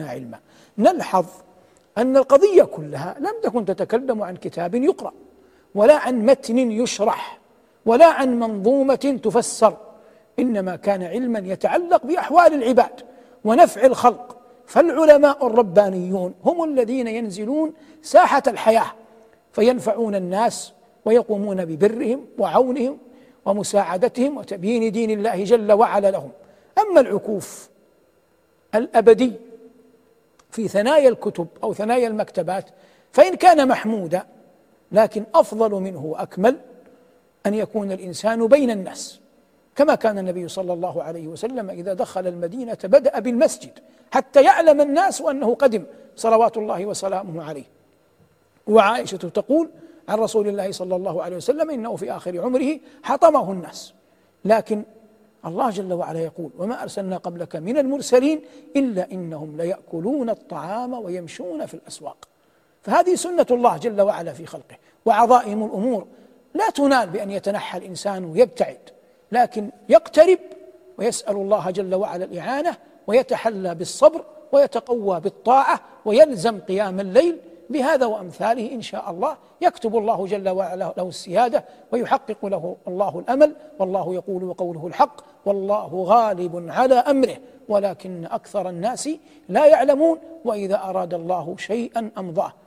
علما. نلحظ أن القضية كلها لم تكن تتكلم عن كتاب يقرأ، ولا عن متن يشرح، ولا عن منظومة تفسر، إنما كان علما يتعلق بأحوال العباد ونفع الخلق. فالعلماء الربانيون هم الذين ينزلون ساحة الحياة فينفعون الناس ويقومون ببرهم وعونهم ومساعدتهم وتبيين دين الله جل وعلا لهم. أما العكوف الأبدي في ثنايا الكتب أو ثنايا المكتبات فإن كان محمودا، لكن أفضل منه وأكمل أن يكون الإنسان بين الناس، كما كان النبي صلى الله عليه وسلم إذا دخل المدينة بدأ بالمسجد حتى يعلم الناس أنه قدم صلوات الله وسلامه عليه. وعائشة تقول عن رسول الله صلى الله عليه وسلم إنه في آخر عمره حطمه الناس. لكن الله جل وعلا يقول: وما أرسلنا قبلك من المرسلين إلا إنهم ليأكلون الطعام ويمشون في الأسواق. فهذه سنة الله جل وعلا في خلقه. وعظائم الأمور لا تنال بأن يتنحى الإنسان ويبتعد، لكن يقترب ويسأل الله جل وعلا الإعانة ويتحلى بالصبر ويتقوى بالطاعة ويلزم قيام الليل. بهذا وأمثاله إن شاء الله يكتب الله جل وعلا له السيادة ويحقق له الله الأمل. والله يقول وقوله الحق: والله غالب على أمره ولكن أكثر الناس لا يعلمون. وإذا أراد الله شيئا أمضاه